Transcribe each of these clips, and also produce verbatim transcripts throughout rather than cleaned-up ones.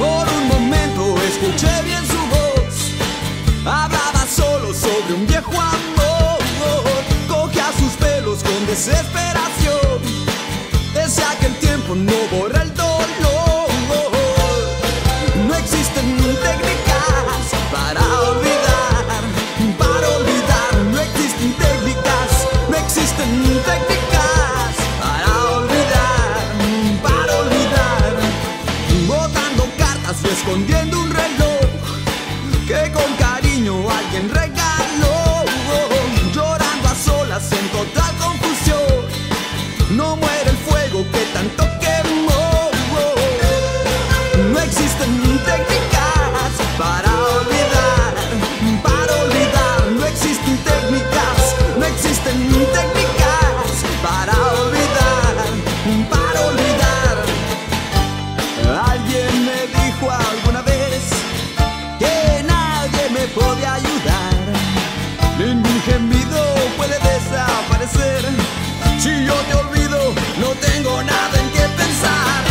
Por un momento escuché bien su voz. Hablaba solo sobre un viejo amor. Cogía sus pelos con desesperación. Decía que el tiempo no borra el dolor. No existen técnicas para olvidar, para olvidar. No existen técnicas, no existen técnicas para olvidar, para olvidar. Botando cartas y escondiendo un reloj que con cariño alguien regaló. Llorando a solas en total confusión. No muere el fuego que tanto quemó. No existen técnicas para olvidar, para olvidar. No existen técnicas, no existen técnicas para olvidar, para olvidar. Alguien me dijo alguna vez que nadie me puede ayudar. Ningún gemido puede desaparecer. Si yo te olvido, no tengo nada en qué pensar.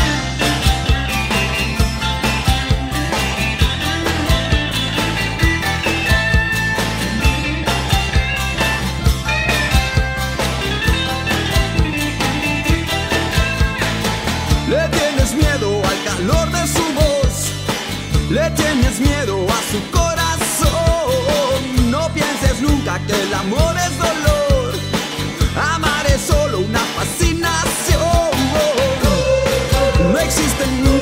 Le tienes miedo al calor de su voz. Le tienes miedo a su corazón. No pienses nunca que el amor es dolor. Amar es solo una fascinación. No existen